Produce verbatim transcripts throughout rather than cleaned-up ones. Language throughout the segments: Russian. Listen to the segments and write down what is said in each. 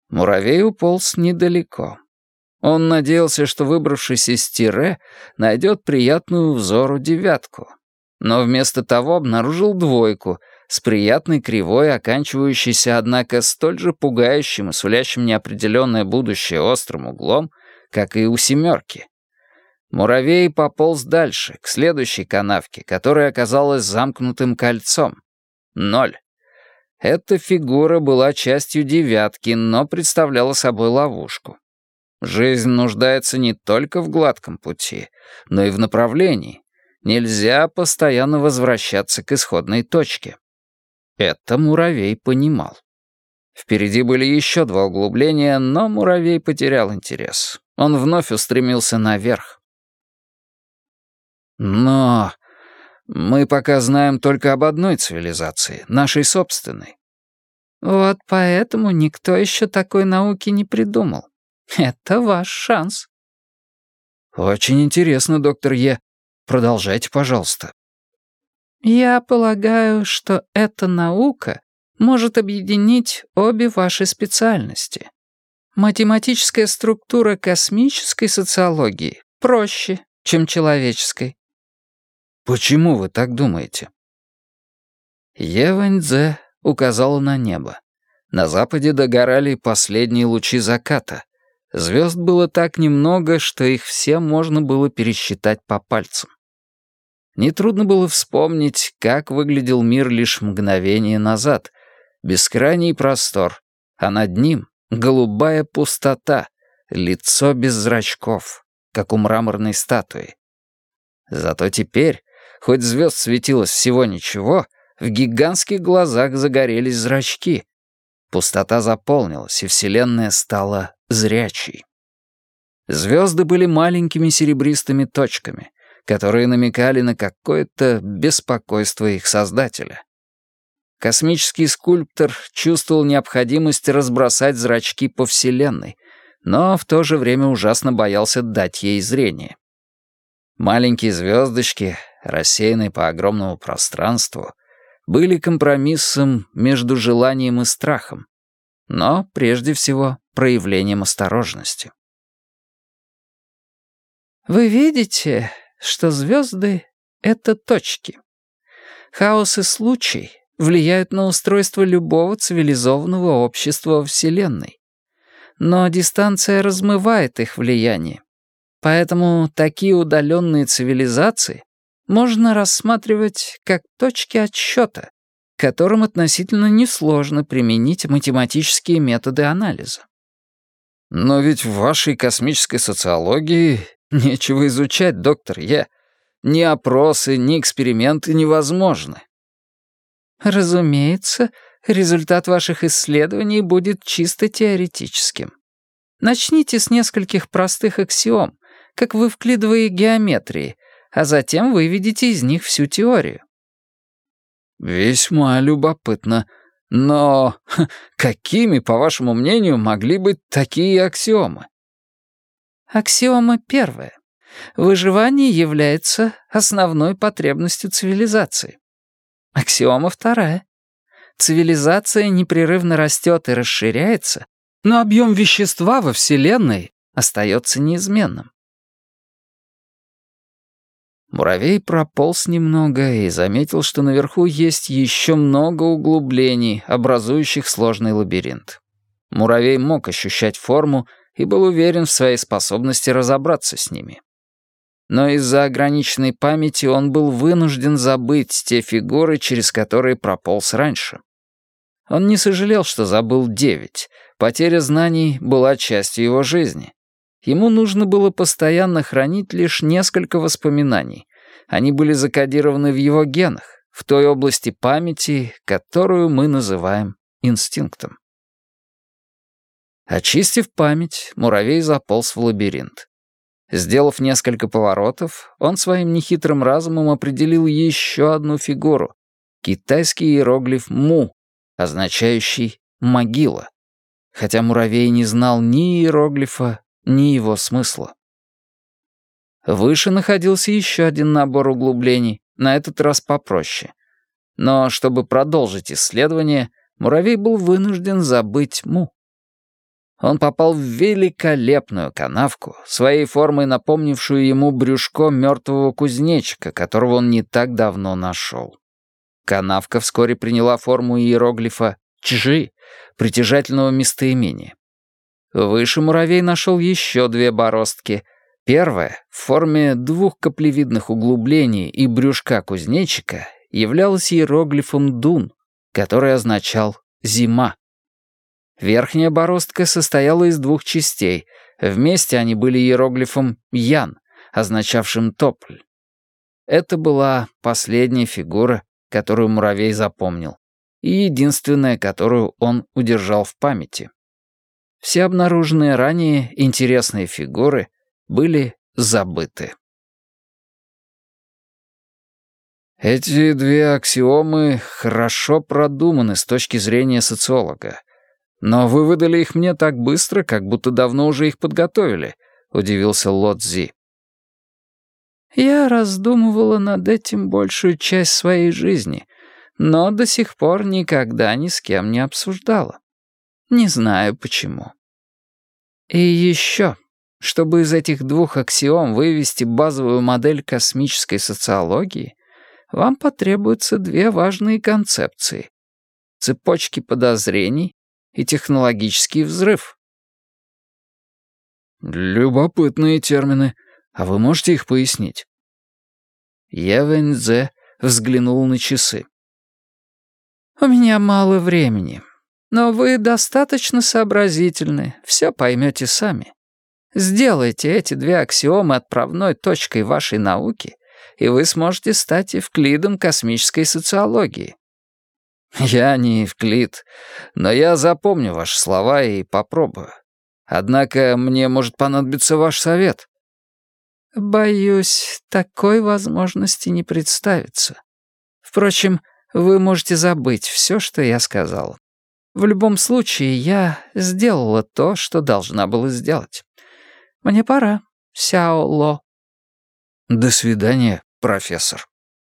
Муравей уполз недалеко. Он надеялся, что, выбравшись из тире, найдет приятную взору девятку. Но вместо того обнаружил двойку с приятной кривой, оканчивающейся, однако, столь же пугающим и сулящим неопределенное будущее острым углом, как и у семерки. Муравей пополз дальше, к следующей канавке, которая оказалась замкнутым кольцом. Ноль. Эта фигура была частью девятки, но представляла собой ловушку. Жизнь нуждается не только в гладком пути, но и в направлении. Нельзя постоянно возвращаться к исходной точке. Это муравей понимал. Впереди были еще два углубления, но муравей потерял интерес. Он вновь устремился наверх. Но мы пока знаем только об одной цивилизации, нашей собственной. Вот поэтому никто еще такой науки не придумал. Это ваш шанс. Очень интересно, доктор Е. Продолжайте, пожалуйста. Я полагаю, что эта наука может объединить обе ваши специальности. Математическая структура космической социологии проще, чем человеческой. Почему вы так думаете? Е Вэньцзе указала на небо. На западе догорали последние лучи заката. Звезд было так немного, что их все можно было пересчитать по пальцам. Нетрудно было вспомнить, как выглядел мир лишь мгновение назад. Бескрайний простор, а над ним голубая пустота, лицо без зрачков, как у мраморной статуи. Зато теперь, хоть звезд светилось всего ничего, в гигантских глазах загорелись зрачки. Пустота заполнилась, и Вселенная стала зрячей. Звезды были маленькими серебристыми точками, которые намекали на какое-то беспокойство их создателя. Космический скульптор чувствовал необходимость разбросать зрачки по Вселенной, но в то же время ужасно боялся дать ей зрение. Маленькие звездочки, рассеянные по огромному пространству, были компромиссом между желанием и страхом, но прежде всего проявлением осторожности. Вы видите, что звезды — это точки. Хаос и случай влияют на устройство любого цивилизованного общества во Вселенной. Но дистанция размывает их влияние. Поэтому такие удаленные цивилизации можно рассматривать как точки отсчета, к которым относительно несложно применить математические методы анализа. Но ведь в вашей космической социологии нечего изучать, доктор Е. Ни опросы, ни эксперименты невозможны. Разумеется, результат ваших исследований будет чисто теоретическим. Начните с нескольких простых аксиом, как в эвклидовой геометрии, а затем выведите из них всю теорию. Весьма любопытно. Но какими, по вашему мнению, могли быть такие аксиомы? Аксиома первая. Выживание является основной потребностью цивилизации. Аксиома вторая. Цивилизация непрерывно растет и расширяется, но объем вещества во Вселенной остается неизменным. Муравей прополз немного и заметил, что наверху есть еще много углублений, образующих сложный лабиринт. Муравей мог ощущать форму и был уверен в своей способности разобраться с ними. Но из-за ограниченной памяти он был вынужден забыть те фигуры, через которые прополз раньше. Он не сожалел, что забыл девять. Потеря знаний была частью его жизни. Ему нужно было постоянно хранить лишь несколько воспоминаний. Они были закодированы в его генах, в той области памяти, которую мы называем инстинктом. Очистив память, муравей заполз в лабиринт. Сделав несколько поворотов, он своим нехитрым разумом определил еще одну фигуру — китайский иероглиф «му», означающий «могила», хотя муравей не знал ни иероглифа, ни его смысла. Выше находился еще один набор углублений, на этот раз попроще. Но чтобы продолжить исследование, муравей был вынужден забыть «му». Он попал в великолепную канавку, своей формой напомнившую ему брюшко мертвого кузнечика, которого он не так давно нашел. Канавка вскоре приняла форму иероглифа «Чжи», притяжательного местоимения. Выше муравей нашел еще две бороздки. Первая, в форме двух каплевидных углублений и брюшка кузнечика, являлась иероглифом «Дун», который означал «зима». Верхняя бороздка состояла из двух частей. Вместе они были иероглифом «Ян», означавшим «тополь». Это была последняя фигура, которую муравей запомнил, и единственная, которую он удержал в памяти. Все обнаруженные ранее интересные фигуры были забыты. Эти две аксиомы хорошо продуманы с точки зрения социолога. Но вы выдали их мне так быстро, как будто давно уже их подготовили, удивился Ло Цзи. Я раздумывала над этим большую часть своей жизни, но до сих пор никогда ни с кем не обсуждала. Не знаю почему. И еще, чтобы из этих двух аксиом вывести базовую модель космической социологии, вам потребуются две важные концепции: цепочки подозрений и технологический взрыв. Любопытные термины. А вы можете их пояснить? Е Вэньцзэ взглянул на часы. «У меня мало времени, но вы достаточно сообразительны, все поймете сами. Сделайте эти две аксиомы отправной точкой вашей науки, и вы сможете стать эвклидом космической социологии». «Я не Евклид, но я запомню ваши слова и попробую. Однако мне может понадобиться ваш совет». «Боюсь, такой возможности не представится. Впрочем, вы можете забыть все, что я сказал. В любом случае, я сделала то, что должна была сделать. Мне пора, Сяо Ло». «До свидания, профессор».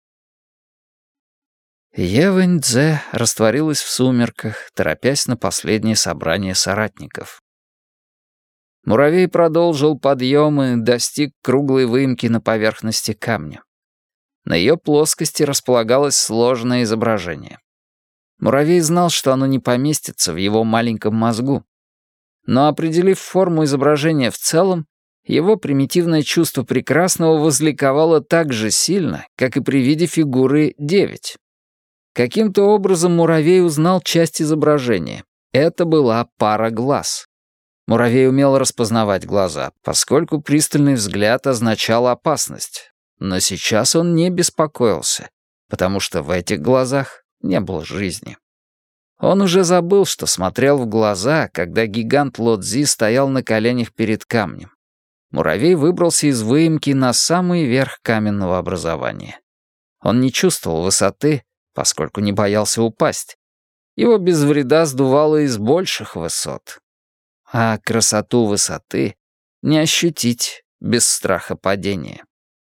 Е Вэньцзэ растворилась в сумерках, торопясь на последнее собрание соратников. Муравей продолжил подъем и достиг круглой выемки на поверхности камня. На ее плоскости располагалось сложное изображение. Муравей знал, что оно не поместится в его маленьком мозгу. Но, определив форму изображения в целом, его примитивное чувство прекрасного возликовало так же сильно, как и при виде фигуры девять. Каким-то образом муравей узнал часть изображения. Это была пара глаз. Муравей умел распознавать глаза, поскольку пристальный взгляд означал опасность. Но сейчас он не беспокоился, потому что в этих глазах не было жизни. Он уже забыл, что смотрел в глаза, когда гигант Ло Цзи стоял на коленях перед камнем. Муравей выбрался из выемки на самый верх каменного образования. Он не чувствовал высоты, поскольку не боялся упасть. Его без вреда сдувало из больших высот. А красоту высоты не ощутить без страха падения.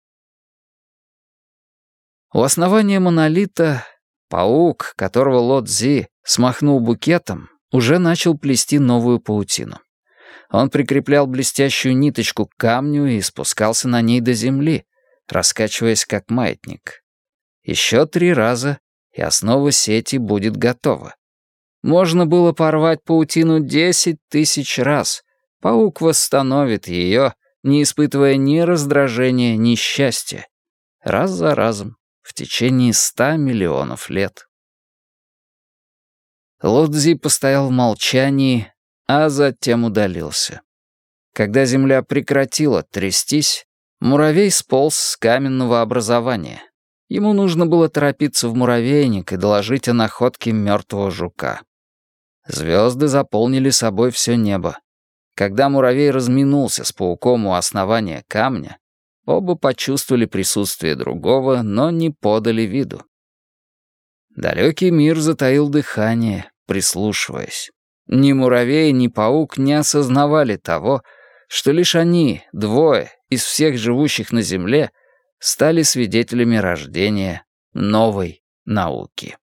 У основания монолита паук, которого Ло Цзи смахнул букетом, уже начал плести новую паутину. Он прикреплял блестящую ниточку к камню и спускался на ней до земли, раскачиваясь как маятник. Еще три раза, и основа сети будет готова. Можно было порвать паутину десять тысяч раз. Паук восстановит ее, не испытывая ни раздражения, ни счастья. Раз за разом, в течение ста миллионов лет. Ло Цзи постоял в молчании, а затем удалился. Когда земля прекратила трястись, муравей сполз с каменного образования. Ему нужно было торопиться в муравейник и доложить о находке мертвого жука. Звезды заполнили собой все небо. Когда муравей разминулся с пауком у основания камня, оба почувствовали присутствие другого, но не подали виду. Далекий мир затаил дыхание, прислушиваясь. Ни муравей, ни паук не осознавали того, что лишь они, двое из всех живущих на Земле, стали свидетелями рождения новой науки.